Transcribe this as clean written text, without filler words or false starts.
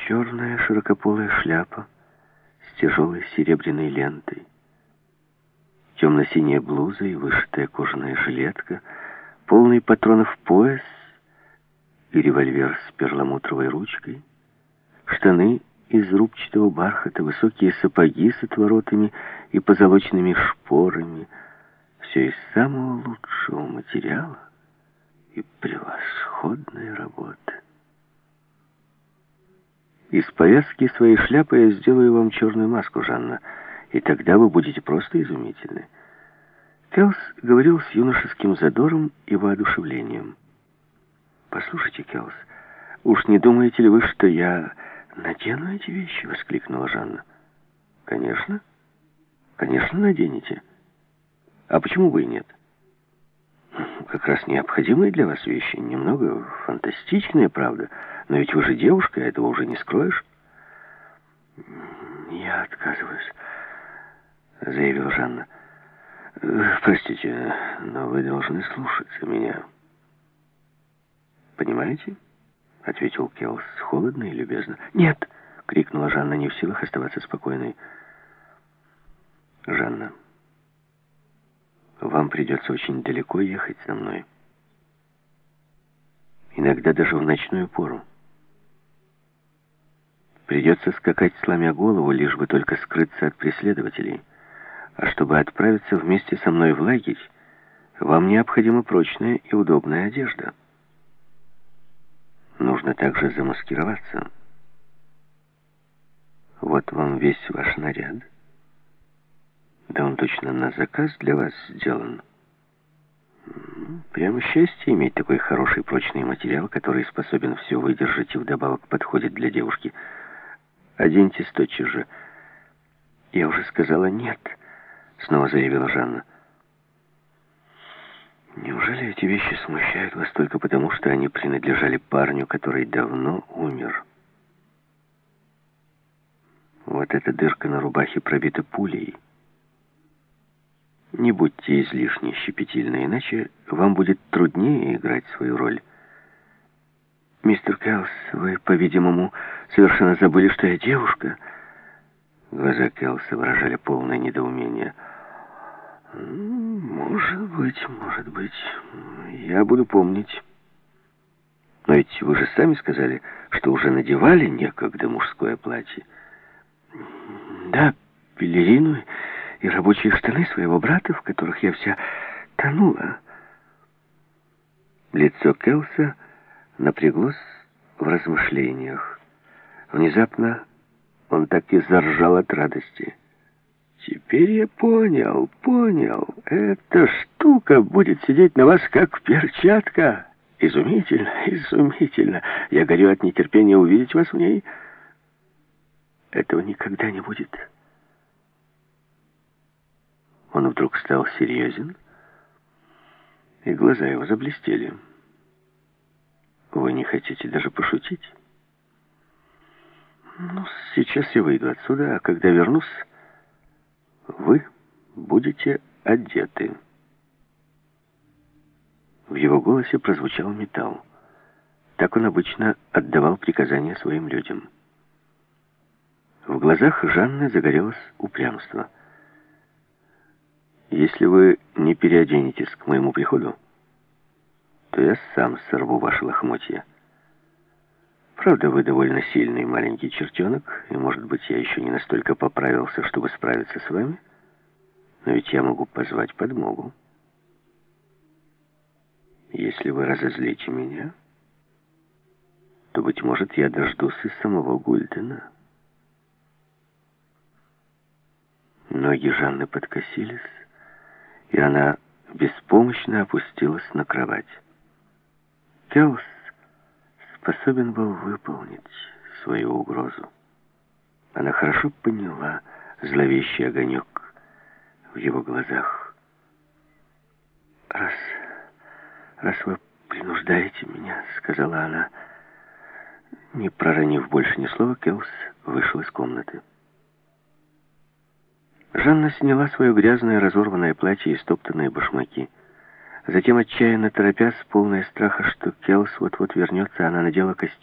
черная широкополая шляпа с тяжелой серебряной лентой, темно-синяя блуза и вышитая кожаная жилетка, полный патронов пояс и револьвер с перламутровой ручкой, штаны из рубчатого бархата, высокие сапоги с отворотами и позолоченными шпорами. Все из самого лучшего материала и превосходной работы. Из повязки своей шляпы я сделаю вам черную маску, Жанна, и тогда вы будете просто изумительны. Келс говорил с юношеским задором и воодушевлением. «Послушайте, Келс, уж не думаете ли вы, что я надену эти вещи?» — воскликнула Жанна. «Конечно. Конечно, наденете. А почему бы и нет? Как раз необходимые для вас вещи. Немного фантастичные, правда. Но ведь вы же девушка, этого уже не скроешь». «Я отказываюсь», — заявила Жанна. «Простите, но вы должны слушаться меня». «Понимаете?» — ответил Келс холодно и любезно. «Нет!» — крикнула Жанна, не в силах оставаться спокойной. «Жанна, вам придется очень далеко ехать со мной. Иногда даже в ночную пору. Придется скакать, сломя голову, лишь бы только скрыться от преследователей. А чтобы отправиться вместе со мной в лагерь, вам необходима прочная и удобная одежда. Нужно также замаскироваться. Вот вам весь ваш наряд. Да он точно на заказ для вас сделан. Прямо счастье иметь такой хороший прочный материал, который способен все выдержать и вдобавок подходит для девушки. Оденьтесь тотчас же». «Я уже сказала нет», — снова заявила Жанна. «Неужели эти вещи смущают вас только потому, что они принадлежали парню, который давно умер? Вот эта дырка на рубахе пробита пулей. Не будьте излишне щепетильны, иначе вам будет труднее играть свою роль. Мистер Келс, вы, по-видимому, совершенно забыли, что я девушка». Глаза Келса выражали полное недоумение. Может быть. Я буду помнить. Но ведь вы же сами сказали, что уже надевали некогда мужское платье». «Да, пелерину и рабочие штаны своего брата, в которых я вся тонула». Лицо Келса напряглось в размышлениях. Внезапно он так и заржал от радости. «Теперь я понял. Эта штука будет сидеть на вас, как перчатка. Изумительно. Я горю от нетерпения увидеть вас в ней». «Этого никогда не будет». Он вдруг стал серьезен, и глаза его заблестели. «Вы не хотите даже пошутить?» «Сейчас я выйду отсюда, а когда вернусь, вы будете одеты». В его голосе прозвучал металл. Так он обычно отдавал приказания своим людям. В глазах Жанны загорелось упрямство. «Если вы не переоденетесь к моему приходу, то я сам сорву ваши лохмотья. Правда, вы довольно сильный маленький чертенок, и, может быть, я еще не настолько поправился, чтобы справиться с вами, но ведь я могу позвать подмогу. Если вы разозлите меня, то, быть может, я дождусь и самого Гульдена». Ноги Жанны подкосились, и она беспомощно опустилась на кровать. Келс способен был выполнить свою угрозу. Она хорошо поняла зловещий огонек в его глазах. «Раз вы принуждаете меня», — сказала она. Не проронив больше ни слова, Келс вышел из комнаты. Жанна сняла свое грязное разорванное платье и стоптанные башмаки. Затем, отчаянно торопясь, полная страха, что Келс вот-вот вернется, она надела костюм